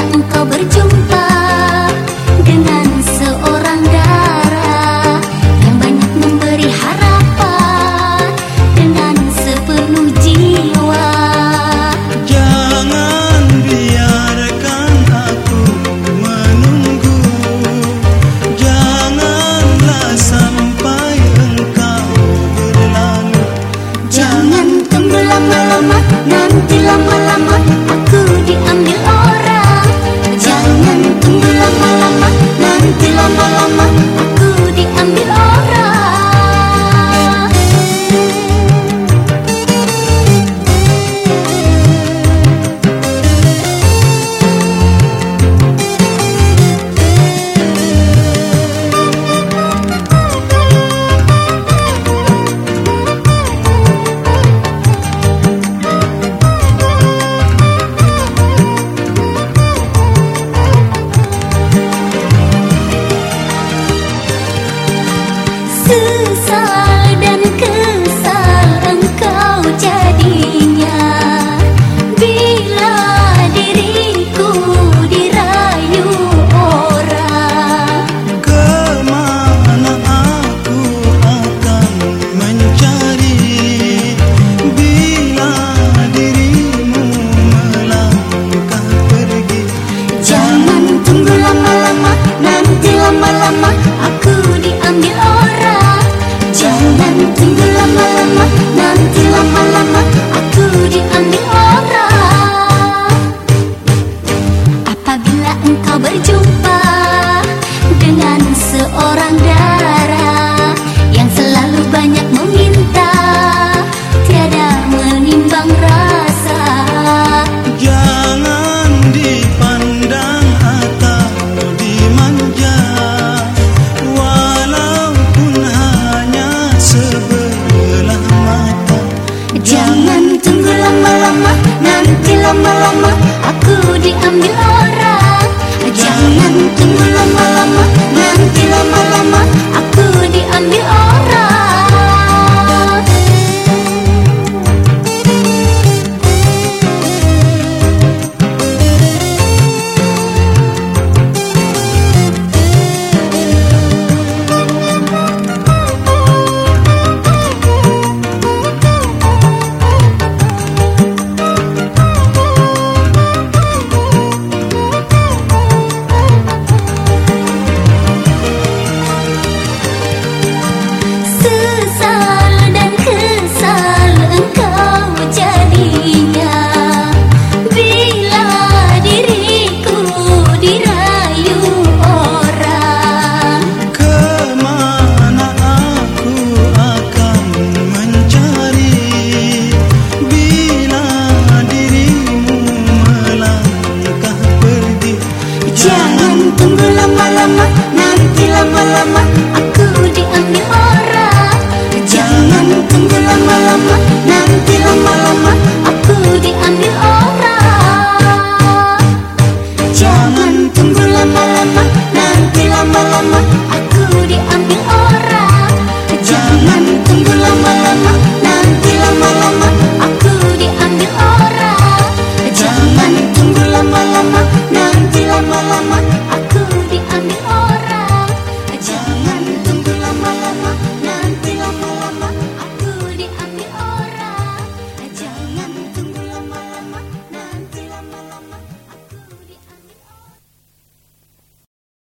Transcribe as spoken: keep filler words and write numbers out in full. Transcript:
engkau berjumpa dengan seorang dara yang banyak memberi harapan dengan sepenuh jiwa. Jangan biarkan aku menunggu, janganlah sampai engkau berlalu. Jangan tunggu lama-lama, nanti lama-lama aku diambil orang. Jangan tunggu lama-lama, nanti lama-lama aku diambil orang. Sesal dan kesal engkau jadinya bila diriku dirayu orang. Kemana aku akan mencari bila dirimu melangkah pergi. Jangan tunggu lama-lama, nanti lama-lama aku diambil orang. Jangan tunggu lama-lama, nanti lama-lama aku diambil orang. Apabila engkau berjumpa dengan seorang dara yang selalu banyak meminta, tiada menimbang rasa. Jangan dipandang atau dimanja, walaupun hanya sebelah mata. Jangan tunggu lama-lama, nanti lama-lama aku diambil orang. Jangan tunggu lama-lama, nanti lama-lama aku diambil orang. Sesal dan kesal engkau jadinya bila diriku dirayu orang. Kemana aku akan mencari bila dirimu melangkah pergi. Jangan tunggu lama-lama, nanti lama-lama aku diambil orang. Jangan tunggu lama-lama, nanti lama-lama aku diambil orang. Jangan tunggu lama-lama, nanti lama-lama aku diambil orang. Jangan tunggu lama-lama, nanti lama-lama aku diambil orang. Jangan tunggu lama-lama, nanti lama-lama aku